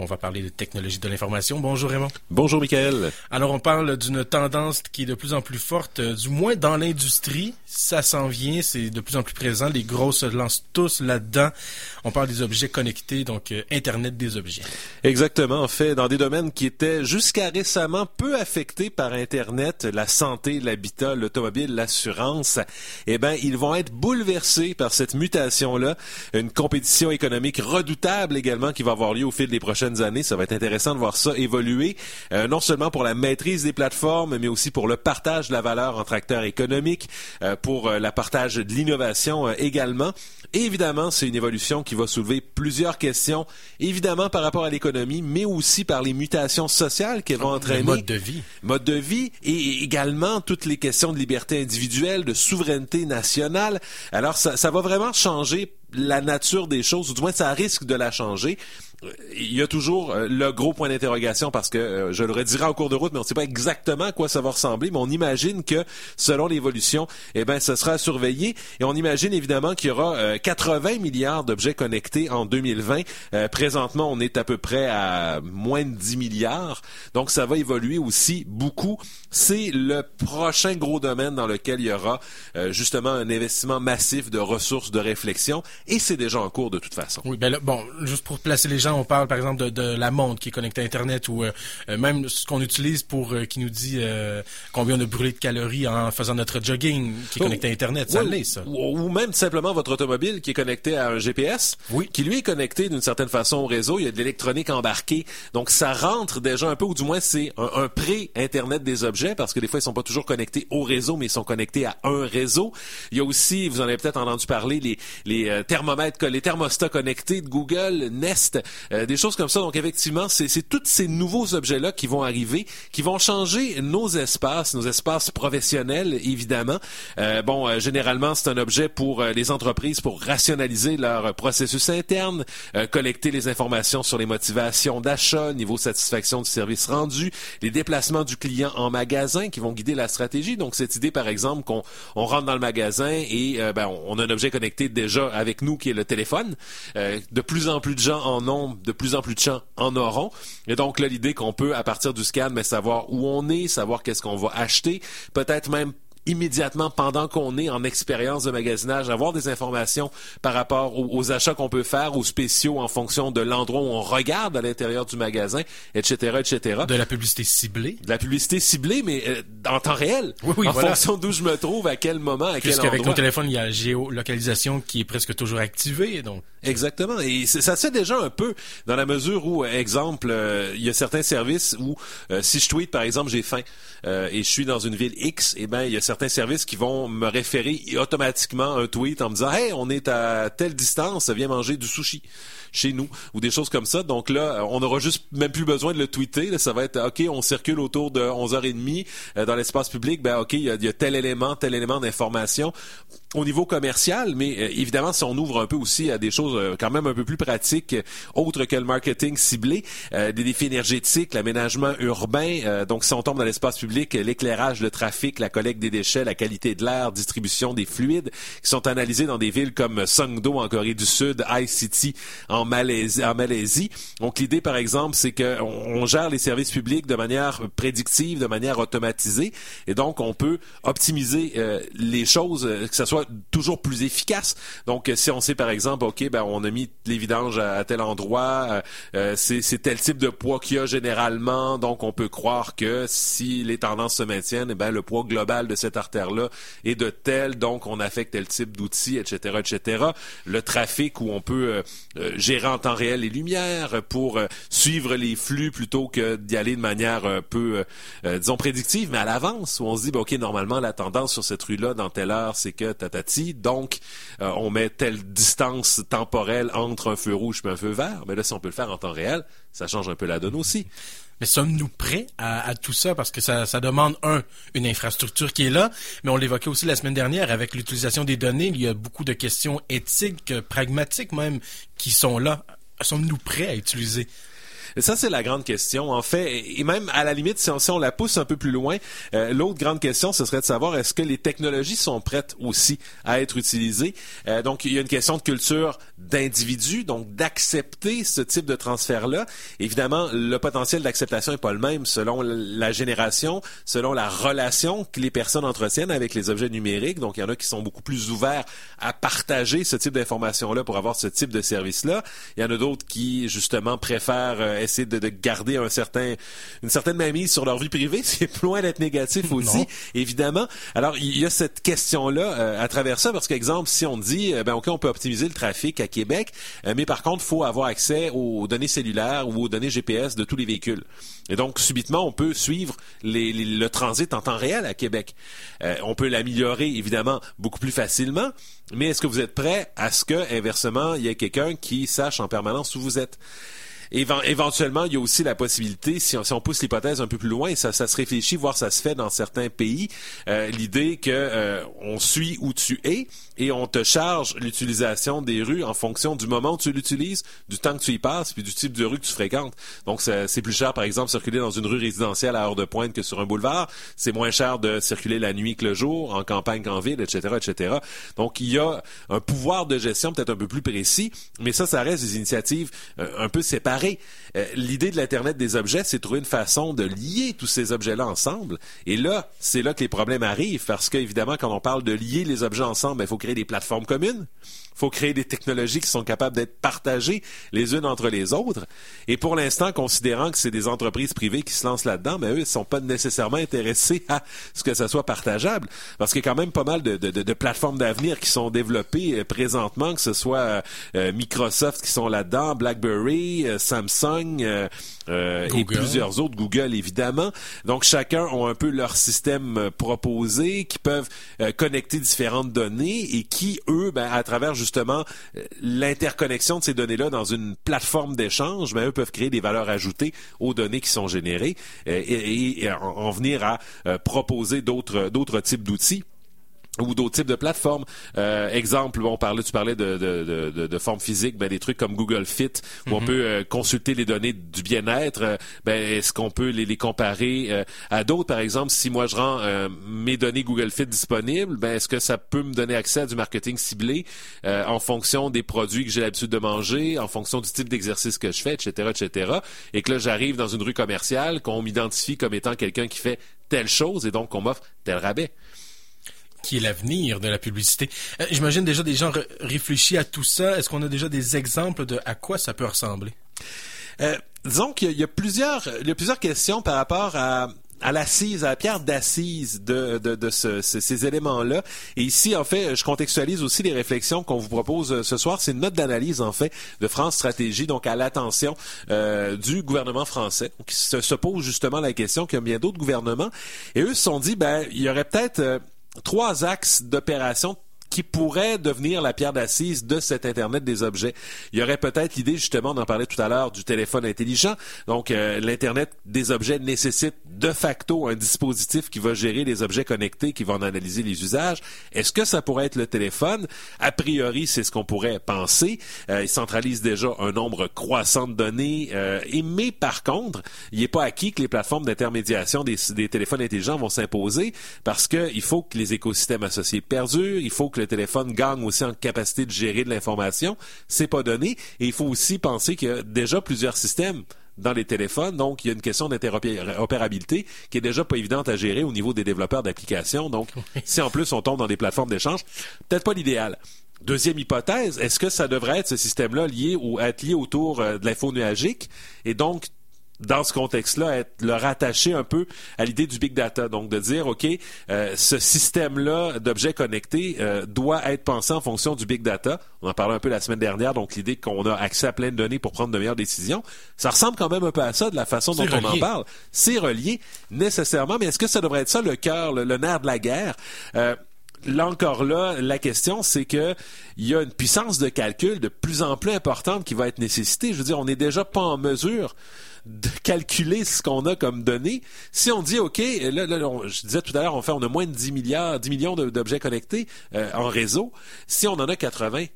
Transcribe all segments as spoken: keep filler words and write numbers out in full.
On va parler de technologie de l'information. Bonjour Raymond. Bonjour Michael. Alors on parle d'une tendance qui est de plus en plus forte, euh, du moins dans l'industrie. Ça s'en vient, c'est de plus en plus présent. Les gros se lancent tous là-dedans. On parle des objets connectés, donc euh, Internet des objets. Exactement. En fait, dans des domaines qui étaient jusqu'à récemment peu affectés par Internet, la santé, l'habitat, l'automobile, l'assurance, eh ben ils vont être bouleversés par cette mutation-là. Une compétition économique redoutable également qui va avoir lieu au fil des prochaines années. Ça va être intéressant de voir ça évoluer, euh, non seulement pour la maîtrise des plateformes, mais aussi pour le partage de la valeur entre acteurs économiques, euh, pour euh, la partage de l'innovation euh, également. Et évidemment, c'est une évolution qui va soulever plusieurs questions, évidemment par rapport à l'économie, mais aussi par les mutations sociales qu'elles vont entraîner. Le mode de vie. Mode de vie et également toutes les questions de liberté individuelle, de souveraineté nationale. Alors, ça, ça va vraiment changer la nature des choses, ou du moins ça risque de la changer. Il y a toujours euh, le gros point d'interrogation parce que, euh, je le redirai en cours de route, mais on ne sait pas exactement à quoi ça va ressembler, mais on imagine que, selon l'évolution, eh ben, ce sera à surveiller. Et on imagine évidemment qu'il y aura euh, quatre-vingts milliards d'objets connectés en deux mille vingt. Euh, présentement, on est à peu près à moins de dix milliards. Donc, ça va évoluer aussi beaucoup. C'est le prochain gros domaine dans lequel il y aura euh, justement un investissement massif de ressources de réflexion. Et c'est déjà en cours de toute façon. Oui, ben là, bon, juste pour placer les gens, on parle par exemple de, de la montre qui est connectée à Internet ou euh, même ce qu'on utilise pour euh, qui nous dit euh, combien on a brûlé de calories en faisant notre jogging qui est connecté à Internet. Ça oui, l'est, ça. Ou, ou même simplement votre automobile qui est connecté à un G P S, oui. qui lui est connecté d'une certaine façon au réseau. Il y a de l'électronique embarquée. Donc, ça rentre déjà un peu, ou du moins, c'est un, un pré-Internet des objets parce que des fois, ils sont pas toujours connectés au réseau, mais ils sont connectés à un réseau. Il y a aussi, vous en avez peut-être entendu parler, les, les euh, thermomètres, les thermostats connectés de Google, Nest, euh, des choses comme ça. Donc effectivement, c'est, c'est tous ces nouveaux objets-là qui vont arriver, qui vont changer nos espaces, nos espaces professionnels, évidemment. Euh, bon, euh, généralement, c'est un objet pour euh, les entreprises pour rationaliser leur processus interne, euh, collecter les informations sur les motivations d'achat, niveau satisfaction du service rendu, les déplacements du client en magasin qui vont guider la stratégie. Donc cette idée, par exemple, qu'on on rentre dans le magasin et euh, ben, on a un objet connecté déjà avec nous qui est le téléphone. Euh, de plus en plus de gens en ont, de plus en plus de gens en auront. Et donc là, l'idée qu'on peut, à partir du scan, mais savoir où on est, savoir qu'est-ce qu'on va acheter, peut-être même immédiatement pendant qu'on est en expérience de magasinage, avoir des informations par rapport aux, aux achats qu'on peut faire, aux spéciaux en fonction de l'endroit où on regarde à l'intérieur du magasin, et cetera, et cetera. De la publicité ciblée. De la publicité ciblée, mais euh, en temps réel. Oui, oui, en voilà. fonction d'où je me trouve, à quel moment, à quel endroit. Puisqu'avec nos téléphones, il y a la géolocalisation qui est presque toujours activée, donc. Exactement. Et ça se fait déjà un peu dans la mesure où, exemple, euh, il y a certains services où, euh, si je tweete, par exemple, j'ai faim euh, et je suis dans une ville X, eh ben il y a certains services qui vont me référer automatiquement un tweet en me disant « Hey, on est à telle distance, viens manger du sushi chez nous » ou des choses comme ça. Donc là, on n'aura juste même plus besoin de le tweeter. Là, ça va être « OK, on circule autour de onze heures trente euh, dans l'espace public. Ben OK, il y a, il y a tel élément, tel élément d'information. » Au niveau commercial, mais euh, évidemment, si on ouvre un peu aussi à des choses euh, quand même un peu plus pratiques, euh, autres que le marketing ciblé, euh, des défis énergétiques, l'aménagement urbain, euh, donc si on tombe dans l'espace public, l'éclairage, le trafic, la collecte des déchets, la qualité de l'air, distribution des fluides, qui sont analysés dans des villes comme Songdo en Corée du Sud, iCity en Malaisie. En Malaisie. Donc l'idée, par exemple, c'est qu'on on gère les services publics de manière prédictive, de manière automatisée, et donc on peut optimiser euh, les choses, euh, que ce soit toujours plus efficace. Donc, si on sait, par exemple, OK, ben on a mis les vidanges à, à tel endroit, euh, c'est, c'est tel type de poids qu'il y a généralement, donc on peut croire que si les tendances se maintiennent, eh ben le poids global de cette artère-là est de tel, donc on affecte tel type d'outils, et cetera, et cetera. Le trafic où on peut euh, euh, gérer en temps réel les lumières pour euh, suivre les flux plutôt que d'y aller de manière un peu, euh, disons, prédictive, mais à l'avance, où on se dit, ben, OK, normalement, la tendance sur cette rue-là, dans telle heure, c'est que tatati, donc euh, on met telle distance temporelle entre un feu rouge et un feu vert, mais là, si on peut le faire en temps réel, ça change un peu la donne aussi. Mais sommes-nous prêts à, à tout ça? Parce que ça, ça demande, un, une infrastructure qui est là, mais on l'évoquait aussi la semaine dernière avec l'utilisation des données. Il y a beaucoup de questions éthiques, pragmatiques même, qui sont là. Sommes-nous prêts à utiliser? Et ça, c'est la grande question, en fait. Et même, à la limite, si on, si on la pousse un peu plus loin, euh, l'autre grande question, ce serait de savoir est-ce que les technologies sont prêtes aussi à être utilisées. Euh, donc, il y a une question de culture d'individu, donc d'accepter ce type de transfert-là. Évidemment, le potentiel d'acceptation n'est pas le même selon la génération, selon la relation que les personnes entretiennent avec les objets numériques. Donc, il y en a qui sont beaucoup plus ouverts à partager ce type d'informations-là pour avoir ce type de service-là. Il y en a d'autres qui, justement, préfèrent euh, essayer de, de garder un certain, une certaine mainmise sur leur vie privée, ce qui est plus loin d'être négatif aussi, non. Évidemment. Alors, il y a cette question-là euh, à travers ça, parce qu'exemple, si on dit, euh, ben ok, on peut optimiser le trafic à Québec, euh, mais par contre, il faut avoir accès aux données cellulaires ou aux données G P S de tous les véhicules. Et donc, subitement, on peut suivre les, les, le transit en temps réel à Québec. Euh, on peut l'améliorer, évidemment, beaucoup plus facilement, mais est-ce que vous êtes prêt à ce que, inversement, il y ait quelqu'un qui sache en permanence où vous êtes? Éven- éventuellement, il y a aussi la possibilité, si on, si on pousse l'hypothèse un peu plus loin, et ça, ça se réfléchit, voire ça se fait dans certains pays, euh, l'idée que euh, on suit où tu es et on te charge l'utilisation des rues en fonction du moment où tu l'utilises, du temps que tu y passes, puis du type de rue que tu fréquentes. Donc, c'est, c'est plus cher, par exemple, circuler dans une rue résidentielle à heure de pointe que sur un boulevard. C'est moins cher de circuler la nuit que le jour, en campagne qu'en ville, et cetera, et cetera. Donc, il y a un pouvoir de gestion peut-être un peu plus précis, mais ça, ça reste des initiatives euh, un peu séparées. Euh, l'idée de l'Internet des objets, c'est de trouver une façon de lier tous ces objets-là ensemble. Et là, c'est là que les problèmes arrivent, parce qu'évidemment, quand on parle de lier les objets ensemble, il faut créer des plateformes communes. Il faut créer des technologies qui sont capables d'être partagées les unes entre les autres. Et pour l'instant, considérant que c'est des entreprises privées qui se lancent là-dedans, mais eux, ils ne sont pas nécessairement intéressés à ce que ça soit partageable. Parce qu'il y a quand même pas mal de, de, de plateformes d'avenir qui sont développées euh, présentement, que ce soit euh, Microsoft qui sont là-dedans, BlackBerry, euh, Samsung euh, euh, et plusieurs autres, Google évidemment. Donc chacun a un peu leur système euh, proposé, qui peuvent euh, connecter différentes données et qui, eux, ben, à travers justement l'interconnexion de ces données-là dans une plateforme d'échange, mais eux peuvent créer des valeurs ajoutées aux données qui sont générées et, et, et en, en venir à euh, proposer d'autres, d'autres types d'outils ou d'autres types de plateformes. Euh, exemple, on parlait, tu parlais de, de, de, de forme physique, ben des trucs comme Google Fit, où mm-hmm. on peut euh, consulter les données du bien-être. Euh, ben est-ce qu'on peut les, les comparer euh, à d'autres? Par exemple, si moi je rends euh, mes données Google Fit disponibles, ben est-ce que ça peut me donner accès à du marketing ciblé euh, en fonction des produits que j'ai l'habitude de manger, en fonction du type d'exercice que je fais, et cetera, et cetera. Et que là, j'arrive dans une rue commerciale, qu'on m'identifie comme étant quelqu'un qui fait telle chose, et donc qu'on m'offre tel rabais. Qui est l'avenir de la publicité. Euh, j'imagine déjà des gens re- réfléchissent à tout ça. Est-ce qu'on a déjà des exemples de à quoi ça peut ressembler? Euh, disons qu'il y a, il y a plusieurs, il y a plusieurs questions par rapport à à l'assise, à la pierre d'assise de, de, de ce, ce, ces éléments-là. Et ici, en fait, je contextualise aussi les réflexions qu'on vous propose ce soir. C'est une note d'analyse, en fait, de France Stratégie, donc à l'attention euh, du gouvernement français, qui se, se pose justement la question qu'il y a bien d'autres gouvernements. Et eux se sont dit, ben, il y aurait peut-être euh, trois axes d'opération qui pourrait devenir la pierre d'assise de cet Internet des objets. Il y aurait peut-être l'idée, justement, on en parlait tout à l'heure, du téléphone intelligent. Donc, euh, l'Internet des objets nécessite de facto un dispositif qui va gérer les objets connectés, qui va en analyser les usages. Est-ce que ça pourrait être le téléphone? A priori, c'est ce qu'on pourrait penser. Euh, il centralise déjà un nombre croissant de données. Euh, et, mais par contre, il n'est pas acquis que les plateformes d'intermédiation des, des téléphones intelligents vont s'imposer, parce qu'il faut que les écosystèmes associés perdurent, il faut que le téléphone gagne aussi en capacité de gérer de l'information. C'est pas donné. Et il faut aussi penser qu'il y a déjà plusieurs systèmes dans les téléphones, donc il y a une question d'interopérabilité qui est déjà pas évidente à gérer au niveau des développeurs d'applications. Donc, si en plus on tombe dans des plateformes d'échange, peut-être pas l'idéal. Deuxième hypothèse, est-ce que ça devrait être ce système-là lié ou être lié autour euh, de l'info nuagique et donc dans ce contexte-là, être le rattacher un peu à l'idée du big data. Donc, de dire, OK, euh, ce système-là d'objets connectés euh, doit être pensé en fonction du big data. On en parlait un peu la semaine dernière, donc l'idée qu'on a accès à plein de données pour prendre de meilleures décisions. Ça ressemble quand même un peu à ça, de la façon dont on en parle. C'est relié, nécessairement, mais est-ce que ça devrait être ça le cœur, le, le nerf de la guerre? Euh, Là encore là, la question, c'est que il y a une puissance de calcul de plus en plus importante qui va être nécessitée. Je veux dire, on n'est déjà pas en mesure de calculer ce qu'on a comme données. Si on dit, OK, là, là on, je disais tout à l'heure, on fait, on a moins de dix milliards, dix millions de, d'objets connectés euh, en réseau. Si on en a quatre-vingts,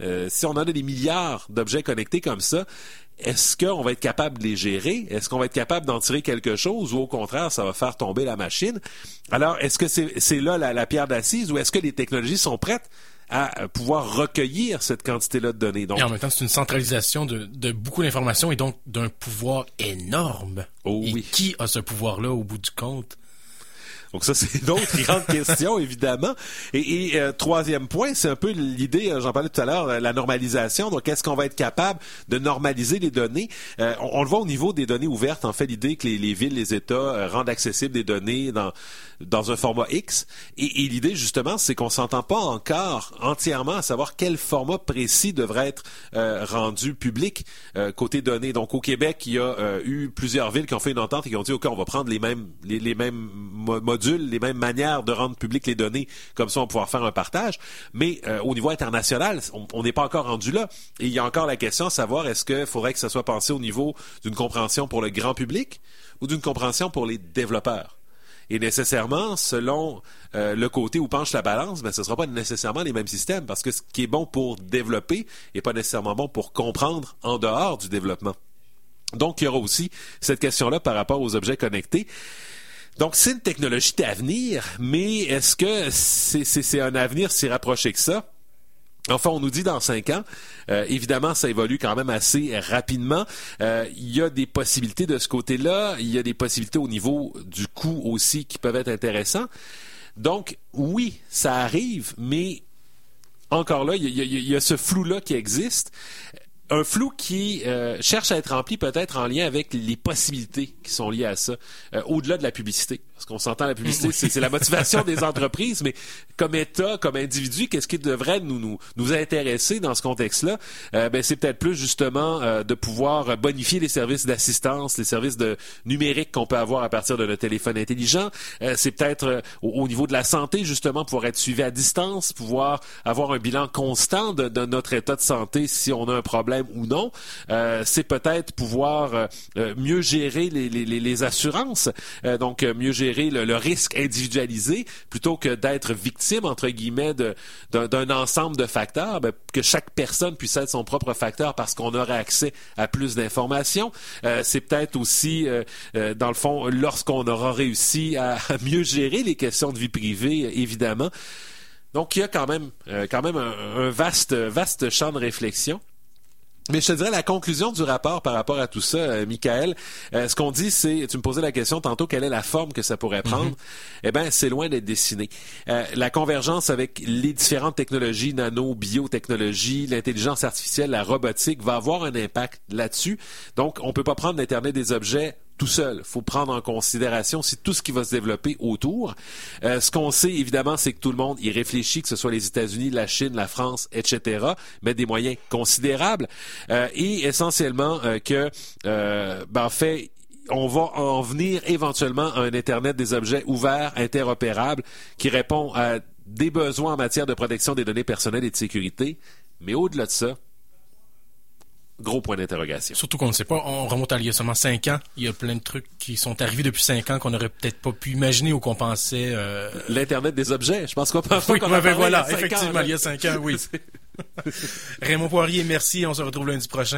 Euh, si on en a des milliards d'objets connectés comme ça, est-ce qu'on va être capable de les gérer? Est-ce qu'on va être capable d'en tirer quelque chose ou au contraire, ça va faire tomber la machine? Alors, est-ce que c'est, c'est là la, la pierre d'assise ou est-ce que les technologies sont prêtes à pouvoir recueillir cette quantité-là de données? Donc, et en même temps, c'est une centralisation de, de beaucoup d'informations et donc d'un pouvoir énorme. Oh, et oui. Qui a ce pouvoir-là au bout du compte? Donc ça, c'est une autre grande question, évidemment. Et, et euh, troisième point, c'est un peu l'idée, euh, j'en parlais tout à l'heure, euh, la normalisation. Donc, est-ce qu'on va être capable de normaliser les données? Euh, on, on le voit au niveau des données ouvertes. En fait, l'idée que les, les villes, les États euh, rendent accessibles des données dans dans un format X. Et, et l'idée, justement, c'est qu'on s'entend pas encore entièrement à savoir quel format précis devrait être euh, rendu public euh, côté données. Donc, au Québec, il y a euh, eu plusieurs villes qui ont fait une entente et qui ont dit, OK, on va prendre les mêmes les, les mêmes modules, les mêmes manières de rendre publiques les données, comme ça on va pouvoir faire un partage. Mais euh, au niveau international, on n'est pas encore rendu là. Et il y a encore la question à savoir, est-ce qu'il faudrait que ça soit pensé au niveau d'une compréhension pour le grand public ou d'une compréhension pour les développeurs? Et nécessairement, selon euh, le côté où penche la balance, ben, ce ne sera pas nécessairement les mêmes systèmes, parce que ce qui est bon pour développer n'est pas nécessairement bon pour comprendre en dehors du développement. Donc, il y aura aussi cette question-là par rapport aux objets connectés. Donc, c'est une technologie d'avenir, mais est-ce que c'est, c'est, c'est un avenir si rapproché que ça? Enfin, on nous dit dans cinq ans. Euh, évidemment, ça évolue quand même assez rapidement. Euh, il y a des possibilités de ce côté-là. Il y a des possibilités au niveau du coût aussi qui peuvent être intéressants. Donc, oui, ça arrive, mais encore là, il y a, il y a ce flou-là qui existe. Un flou qui euh, cherche à être rempli peut-être en lien avec les possibilités qui sont liées à ça, euh, au-delà de la publicité. Parce qu'on s'entend, la publicité, oui. c'est, c'est la motivation des entreprises, mais comme État, comme individu, qu'est-ce qui devrait nous nous, nous intéresser dans ce contexte-là? Euh, ben, c'est peut-être plus justement euh, de pouvoir bonifier les services d'assistance, les services de numérique qu'on peut avoir à partir de notre téléphone intelligent. Euh, c'est peut-être euh, au, au niveau de la santé, justement, pouvoir être suivi à distance, pouvoir avoir un bilan constant de, de notre état de santé si on a un problème ou non. Euh, c'est peut-être pouvoir euh, mieux gérer les, les, les assurances, euh, donc mieux gérer le, le risque individualisé plutôt que d'être victime, entre guillemets, de, d'un, d'un ensemble de facteurs, ben, que chaque personne puisse être son propre facteur parce qu'on aurait accès à plus d'informations. Euh, c'est peut-être aussi, euh, euh, dans le fond, lorsqu'on aura réussi à, à mieux gérer les questions de vie privée, évidemment. Donc, il y a quand même, euh, quand même un, un vaste, vaste champ de réflexion. Mais je te dirais la conclusion du rapport par rapport à tout ça, euh, Michael, euh, ce qu'on dit, c'est, tu me posais la question tantôt, quelle est la forme que ça pourrait prendre? Mm-hmm. Eh bien, c'est loin d'être dessiné. Euh, la convergence avec les différentes technologies, nano, biotechnologie, l'intelligence artificielle, la robotique, va avoir un impact là-dessus. Donc, on peut pas prendre l'Internet des objets tout seul. Il faut prendre en considération aussi tout ce qui va se développer autour. Euh, ce qu'on sait, évidemment, c'est que tout le monde y réfléchit, que ce soit les États-Unis, la Chine, la France, et cetera, mettent des moyens considérables. Euh, et essentiellement euh, que, euh, ben, en fait, on va en venir éventuellement à un Internet des objets ouvert, interopérable, qui répond à des besoins en matière de protection des données personnelles et de sécurité. Mais au-delà de ça, gros point d'interrogation. Surtout qu'on ne sait pas, on remonte à il y a seulement cinq ans. Il y a plein de trucs qui sont arrivés depuis cinq ans qu'on n'aurait peut-être pas pu imaginer ou qu'on pensait... Euh... L'Internet des objets, je pense qu'on peut oui, qu'on ben, ben voilà, il effectivement, ans, il y a cinq ans, oui. Raymond Poirier, merci. On se retrouve lundi prochain.